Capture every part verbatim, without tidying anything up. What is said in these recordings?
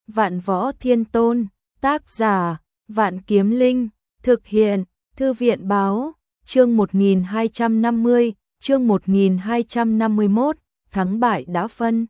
Vạn Võ Thiên Tôn, tác giả, Vạn Kiếm Linh, thực hiện, Thư viện báo, chương một nghìn hai trăm năm mươi, chương một nghìn hai trăm năm mươi mốt, thắng bại đã phân.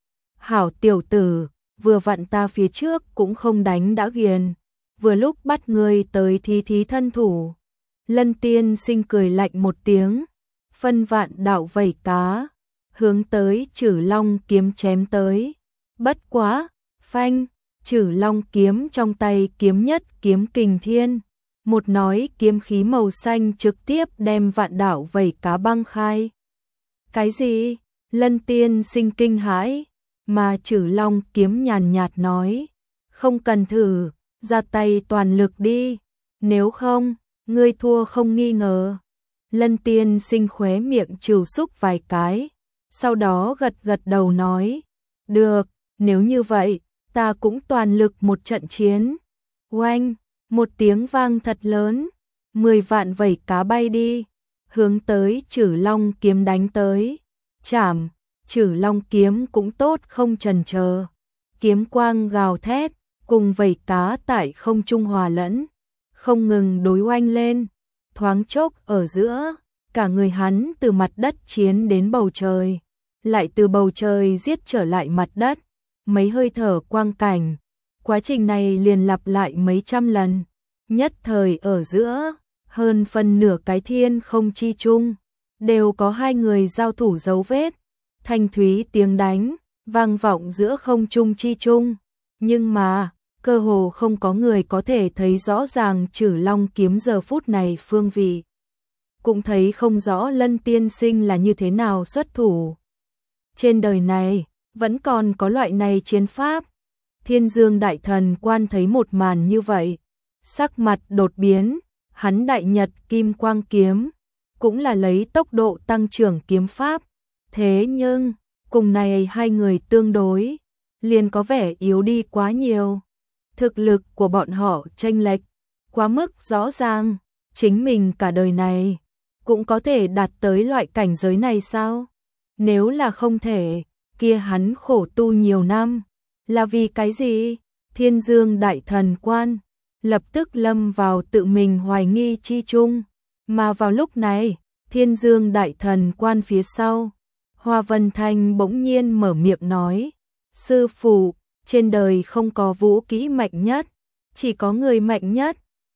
Hảo tiểu tử, vừa vặn ta phía trước cũng không đánh đã ghiền, vừa lúc bắt người tới thí thí thân thủ. Lân Tiên Sinh cười lạnh một tiếng, phân vạn đạo vẩy cá, hướng tới Trử Long kiếm chém tới. Bất quá, phanh, Trử Long kiếm trong tay kiếm nhất kiếm kình thiên, một nói kiếm khí màu xanh trực tiếp đem vạn đạo vẩy cá băng khai. Cái gì? Lân Tiên Sinh kinh hãi, mà Trử Long kiếm nhàn nhạt nói, không cần thử, ra tay toàn lực đi, nếu không, ngươi thua không nghi ngờ. Lân Tiên Sinh khóe miệng trừ xúc vài cái, sau đó gật gật đầu nói, được, nếu như vậy, ta cũng toàn lực một trận chiến. Oanh, một tiếng vang thật lớn, mười vạn vẩy cá bay đi, hướng tới Trử Long kiếm đánh tới. Chảm, Trử Long kiếm cũng tốt không chần chờ, kiếm quang gào thét, cùng vẩy cá tại không trung hòa lẫn, không ngừng đối oanh lên, thoáng chốc ở giữa, cả người hắn từ mặt đất chiến đến bầu trời, lại từ bầu trời giết trở lại mặt đất, mấy hơi thở quang cảnh, quá trình này liền lặp lại mấy trăm lần, nhất thời ở giữa, hơn phân nửa cái thiên không chi chung, đều có hai người giao thủ dấu vết, thanh thúy tiếng đánh, vang vọng giữa không trung chi chung, nhưng mà, cơ hồ không có người có thể thấy rõ ràng Trử Long kiếm giờ phút này phương vị. Cũng thấy không rõ Lân Tiên Sinh là như thế nào xuất thủ. Trên đời này, vẫn còn có loại này chiến pháp. Thiên Dương Đại Thần Quan thấy một màn như vậy, sắc mặt đột biến, hắn Đại Nhật Kim Quang Kiếm, cũng là lấy tốc độ tăng trưởng kiếm pháp. Thế nhưng, cùng này hai người tương đối, liền có vẻ yếu đi quá nhiều. Thực lực của bọn họ chênh lệch quá mức rõ ràng, chính mình cả đời này cũng có thể đạt tới loại cảnh giới này sao? Nếu là không thể, kia hắn khổ tu nhiều năm, là vì cái gì? Thiên Dương Đại Thần Quan lập tức lâm vào tự mình hoài nghi chi chung, mà vào lúc này, Thiên Dương Đại Thần Quan phía sau, Hoa Vân Thanh bỗng nhiên mở miệng nói, sư phụ, trên đời không có vũ kỹ mạnh nhất, chỉ có người mạnh nhất.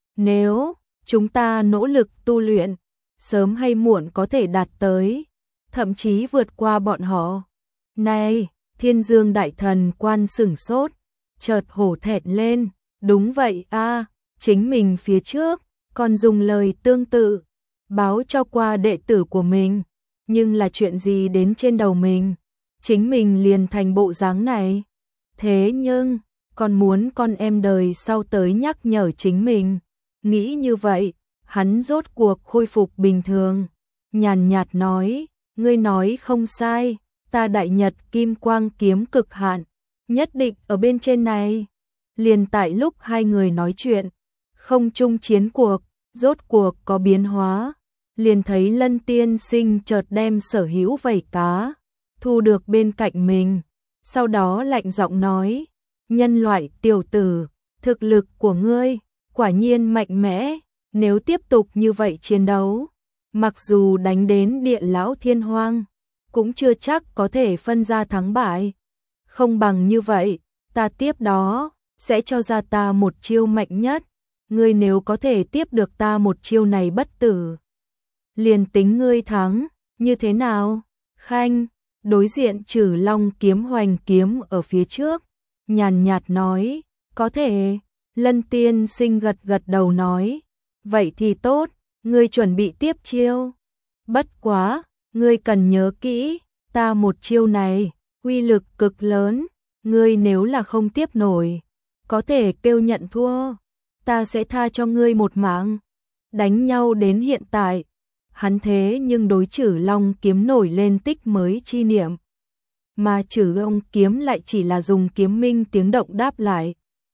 Nếu chúng ta nỗ lực tu luyện, sớm hay muộn có thể đạt tới, thậm chí vượt qua bọn họ. Này, Thiên Dương Đại Thần Quan sửng sốt, chợt hổ thẹn lên, đúng vậy a, chính mình phía trước, còn dùng lời tương tự, báo cho qua đệ tử của mình, nhưng là chuyện gì đến trên đầu mình, chính mình liền thành bộ dáng này. Thế nhưng, còn muốn con em đời sau tới nhắc nhở chính mình. Nghĩ như vậy, hắn rốt cuộc khôi phục bình thường. Nhàn nhạt nói, ngươi nói không sai, ta Đại Nhật Kim Quang kiếm cực hạn, nhất định ở bên trên này. Liền tại lúc hai người nói chuyện, không chung chiến cuộc, rốt cuộc có biến hóa. Liền thấy Lân Tiên Sinh chợt đem sở hữu vẩy cá, thu được bên cạnh mình. Sau đó lạnh giọng nói, nhân loại tiểu tử, thực lực của ngươi, quả nhiên mạnh mẽ, nếu tiếp tục như vậy chiến đấu, mặc dù đánh đến địa lão thiên hoang, cũng chưa chắc có thể phân ra thắng bại. Không bằng như vậy, ta tiếp đó, sẽ cho ra ta một chiêu mạnh nhất, ngươi nếu có thể tiếp được ta một chiêu này bất tử, liền tính ngươi thắng, như thế nào? Khanh, đối diện Trử Long kiếm hoành kiếm ở phía trước, nhàn nhạt nói, có thể. Lân Tiên Sinh gật gật đầu nói, vậy thì tốt, ngươi chuẩn bị tiếp chiêu. Bất quá, ngươi cần nhớ kỹ, ta một chiêu này, uy lực cực lớn, ngươi nếu là không tiếp nổi, có thể kêu nhận thua, ta sẽ tha cho ngươi một mạng. Đánh nhau đến hiện tại, hắn thế nhưng đối Trử Long kiếm nổi lên tích mới chi niệm, mà Trử Long kiếm lại chỉ là dùng kiếm minh tiếng động đáp lại.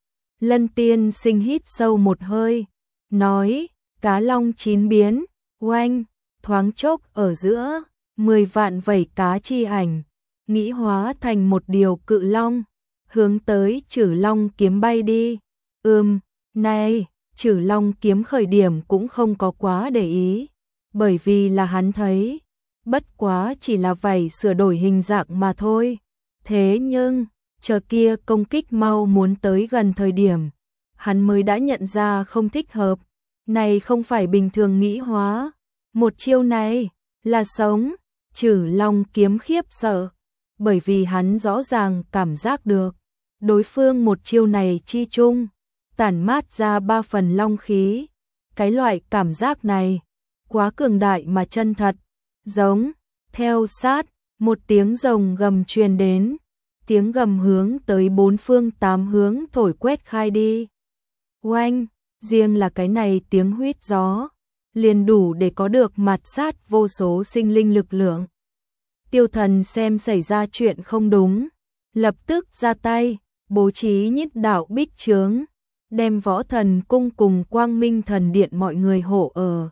Lân Tiên Sinh hít sâu một hơi, nói, cá long chín biến, oanh, thoáng chốc ở giữa, mười vạn vẩy cá chi ảnh, nghĩ hóa thành một điều cự long, hướng tới Trử Long kiếm bay đi. Ừm, này, Trử Long kiếm khởi điểm cũng không có quá để ý, bởi vì là hắn thấy, bất quá chỉ là vảy sửa đổi hình dạng mà thôi. Thế nhưng, chờ kia công kích mau muốn tới gần thời điểm, hắn mới đã nhận ra không thích hợp, này không phải bình thường nghĩ hóa, một chiêu này là sống. Trử Long kiếm khiếp sợ, bởi vì hắn rõ ràng cảm giác được, đối phương một chiêu này chi chung, tản mát ra ba phần long khí, cái loại cảm giác này, quá cường đại mà chân thật, giống, theo sát, một tiếng rồng gầm truyền đến, tiếng gầm hướng tới bốn phương tám hướng thổi quét khai đi. Oanh, riêng là cái này tiếng huýt gió, liền đủ để có được mạt sát vô số sinh linh lực lượng. Tiêu Thần xem xảy ra chuyện không đúng, lập tức ra tay, bố trí nhất đạo bích chướng, đem Võ Thần cung cùng Quang Minh Thần Điện mọi người hộ ở.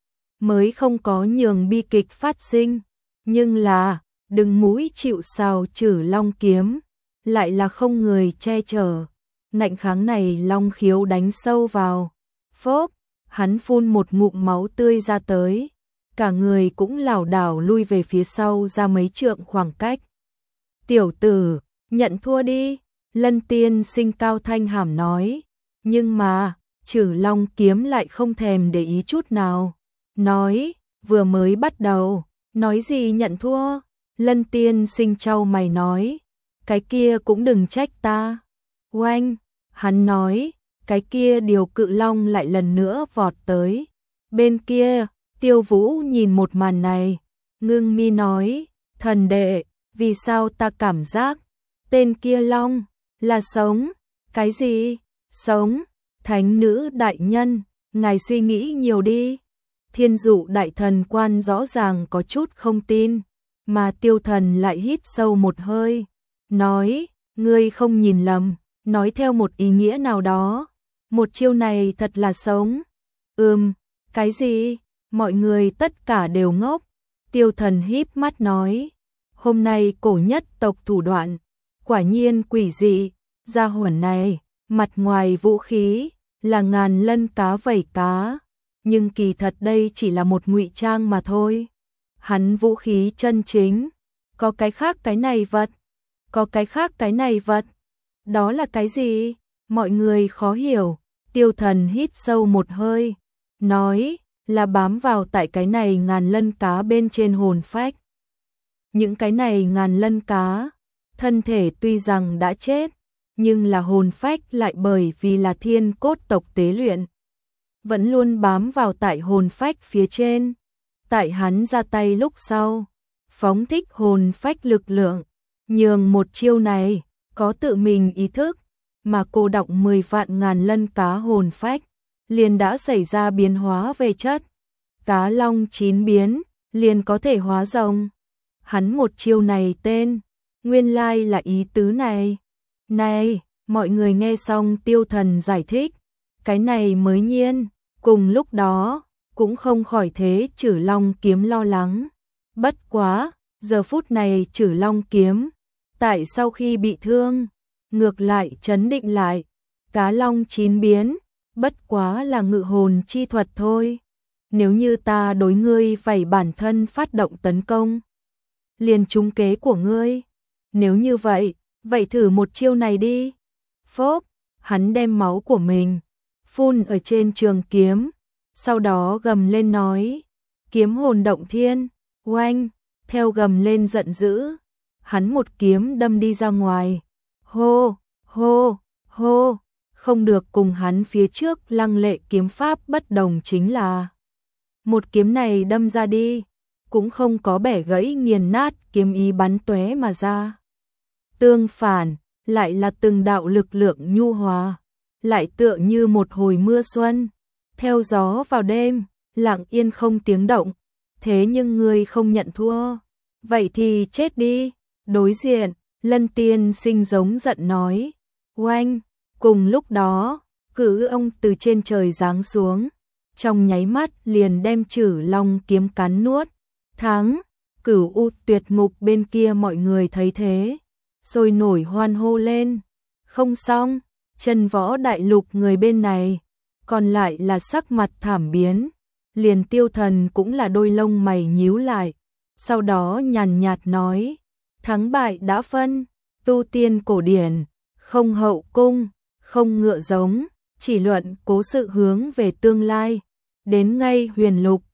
Mới không có nhường bi kịch phát sinh, nhưng là, đừng mũi chịu sào Trử Long kiếm, lại là không người che chở. Ngạnh kháng này long khiếu đánh sâu vào, phốp, hắn phun một ngụm máu tươi ra tới, cả người cũng lảo đảo lui về phía sau ra mấy trượng khoảng cách. Tiểu tử, nhận thua đi, Lân Tiên Sinh cao thanh hàm nói, nhưng mà, Trử Long kiếm lại không thèm để ý chút nào, nói, vừa mới bắt đầu, nói gì nhận thua, Lân Tiên Sinh chau mày nói, cái kia cũng đừng trách ta. Oanh, hắn nói, cái kia điều cự long lại lần nữa vọt tới. Bên kia, Tiêu Vũ nhìn một màn này, ngưng mi nói, thần đệ, vì sao ta cảm giác, tên kia long, là sống, cái gì, sống, thánh nữ đại nhân, ngài suy nghĩ nhiều đi. Thiên Dụ đại thần quan rõ ràng có chút không tin, mà Tiêu Thần lại hít sâu một hơi, nói, ngươi không nhìn lầm, nói theo một ý nghĩa nào đó, một chiêu này thật là sống. Ừm, cái gì? Mọi người tất cả đều ngốc. Tiêu Thần híp mắt nói, hôm nay cổ nhất tộc thủ đoạn, quả nhiên quỷ dị, gia hỏa này, mặt ngoài vũ khí, là ngàn lân cá vảy cá, nhưng kỳ thật đây chỉ là một ngụy trang mà thôi. Hắn vũ khí chân chính, có cái khác cái này vật, có cái khác cái này vật, đó là cái gì? Mọi người khó hiểu, Tiêu Thần hít sâu một hơi, nói, là bám vào tại cái này ngàn lân cá bên trên hồn phách. Những cái này ngàn lân cá, thân thể tuy rằng đã chết, nhưng là hồn phách lại bởi vì là thiên cốt tộc tế luyện, vẫn luôn bám vào tại hồn phách phía trên. Tại hắn ra tay lúc sau, phóng thích hồn phách lực lượng, nhường một chiêu này, có tự mình ý thức, mà cô đọng mười vạn ngàn lân cá hồn phách, liền đã xảy ra biến hóa về chất. Cá long chín biến, liền có thể hóa rồng. Hắn một chiêu này tên, nguyên lai là ý tứ này. Này, mọi người nghe xong Tiêu Thần giải thích, cái này mới nhiên, cùng lúc đó, cũng không khỏi thế Trử Long kiếm lo lắng. Bất quá, giờ phút này Trử Long kiếm, tại sau khi bị thương, ngược lại chấn định lại, cá long chín biến, bất quá là ngự hồn chi thuật thôi. Nếu như ta đối ngươi phải bản thân phát động tấn công, liền trúng kế của ngươi. Nếu như vậy, vậy thử một chiêu này đi. Phốp, hắn đem máu của mình phun ở trên trường kiếm, sau đó gầm lên nói, kiếm hồn động thiên. Oanh, theo gầm lên giận dữ, hắn một kiếm đâm đi ra ngoài. Hô, hô, hô, không được, cùng hắn phía trước lăng lệ kiếm pháp bất đồng chính là, một kiếm này đâm ra đi, cũng không có bẻ gãy nghiền nát kiếm ý bắn tóe mà ra. Tương phản, lại là từng đạo lực lượng nhu hòa, lại tựa như một hồi mưa xuân, theo gió vào đêm, lặng yên không tiếng động. Thế nhưng ngươi không nhận thua, vậy thì chết đi. Đối diện, Lân Tiên Sinh giống giận nói. Oanh, cùng lúc đó, cự ông từ trên trời giáng xuống, trong nháy mắt liền đem Trử Long kiếm cắn nuốt. Thắng, Cửu U Tuyệt Ngục bên kia mọi người thấy thế, sôi nổi hoan hô lên. Không xong, chân võ đại lục người bên này, còn lại là sắc mặt thảm biến, liền Tiêu Thần cũng là đôi lông mày nhíu lại, sau đó nhàn nhạt nói, thắng bại đã phân, tu tiên cổ điển, không hậu cung, không ngựa giống, chỉ luận cố sự hướng về tương lai, đến ngay huyền lục,